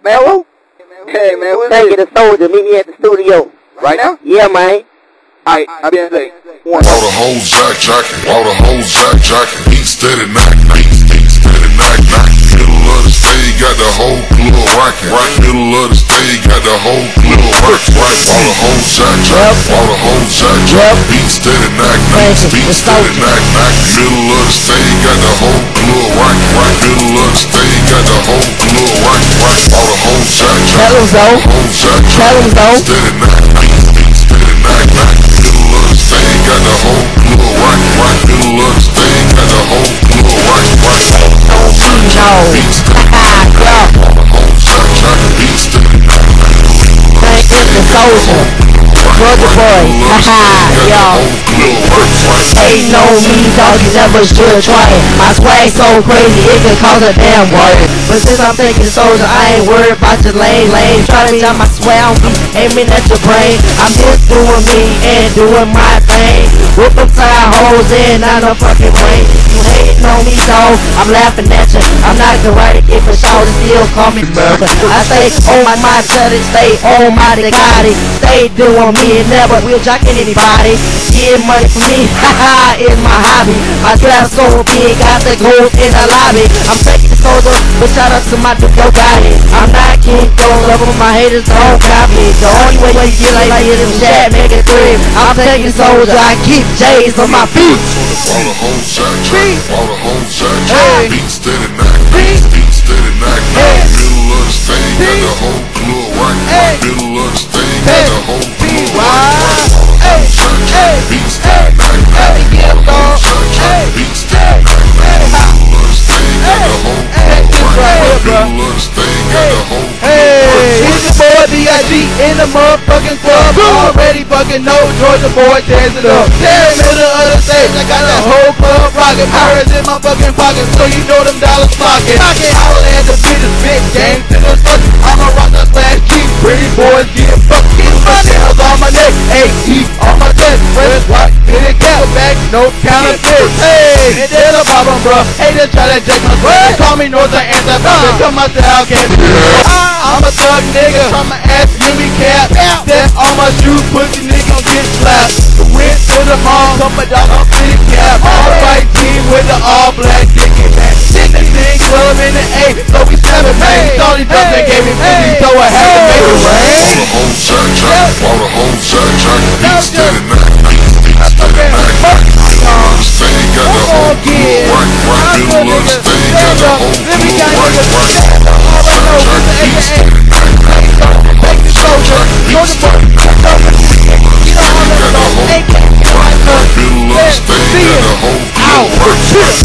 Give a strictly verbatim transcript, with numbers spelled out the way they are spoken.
Man, who? Hey, man, what's Thank you, the soldier. Meet me at the studio. Right now? Yeah, man. Alright, I'll be in a second. All the hoes jack jacking, all the hoes jack jacking. Beat steady knock, knock, beat steady knock, knock. Middle of the stage got the whole club rocking. Right, middle of the stage got the whole club rocking. Right, all the hoes jack jacking, all the hoes jack jacking. Beat steady knock, knock, beat steady knock, knock. Middle of the stage got the whole club rocking. Right, middle of the stage got the whole club rocking. Right, all the hoes jack jacking, Tell him so. hoes jack Tell him so. jacking. Steady knock, beat steady knock, knock. Middle of the stage got the whole club rocking. Right, middle of the stage got the whole club rocking. Right, all the hoes jack jacking, beat steady knock, knock. All the hoes jack jacking, beat steady knock, knock. Thank you, the soldier. Brother boy. Haha, y'all. Ain't no me, dog, you never should try it. My swag so crazy, it could cause a damn word. But since I'm thinking soldier, I ain't worried about your lame lame. Try to tell my swag, I don't be aiming at your brain. I'm just doing me and doing my thing. Whoop them side hoes in, not no fucking way. You hating on me, dog, I'm laughing at you. I'm not the right if a shoulder still call me brother. I stay on my mind, stay on my Ducati. Stay doing me and never will jocking anybody. Get money for me, haha, is my hobby. My trap so big, got the gold in the lobby. I'm taking the soldier, but shout out to my Duco Gotti. I'm not King Kong, love of my haters don't copy. The only way you get like this is chat, make it three. I'm taking soldier, I keep J's on my feet. All the hoes jack jack, all the hoes jack jack. Beat steady knock, beat steady knock, knock. Middle of the stage got the whole club rocking. Right, middle of the stage got the whole club rocking. All the hoes jack jack, beat steady knock, knock. All the hoes jack jack, beat steady knock, knock. Middle of the stage got the whole club rocking. Middle of the stage got the whole club rocking. It's your boy D I G in the motherfucking club. Already fucking know Georgia boy tears it up. There in the middle of the stage, I got the whole club rocking. Pirates in my fucking pocket, so you know them dollars flocking. I'll add the bitches, big gang to the fuck. I'm a rocker slash G, pretty boys get fucked. My nails on my neck, A E on my chest. Fresh white, in a cap back, no counterfeit. Hey, and then a problem, bro. Hey, just try to check my swag. Call me North or anti-pop, come out the house, can't be. I'm a thug nigga, from my ass, give me cap. Step on my shoes, pussy nigga gon' get slapped. Went to the mall, come a dog on city cap. All white team with the all black dick in that. This thing club in the A, so we seven man. Thought he just gave me fifty, so I had to make it rain. All the hoes jack jack, all the hoes jack jack. Beat steady knock, beat steady knock, knock. Middle of the stage got the whole club rocking. Right, middle of the stage got the whole club rocking. Right, all the hoes jack jack, beat steady knock, knock. All the hoes jack jack, beat steady knock, knock. Middle of the stage got the whole club rocking. Right, middle of the stage got the whole club rocking.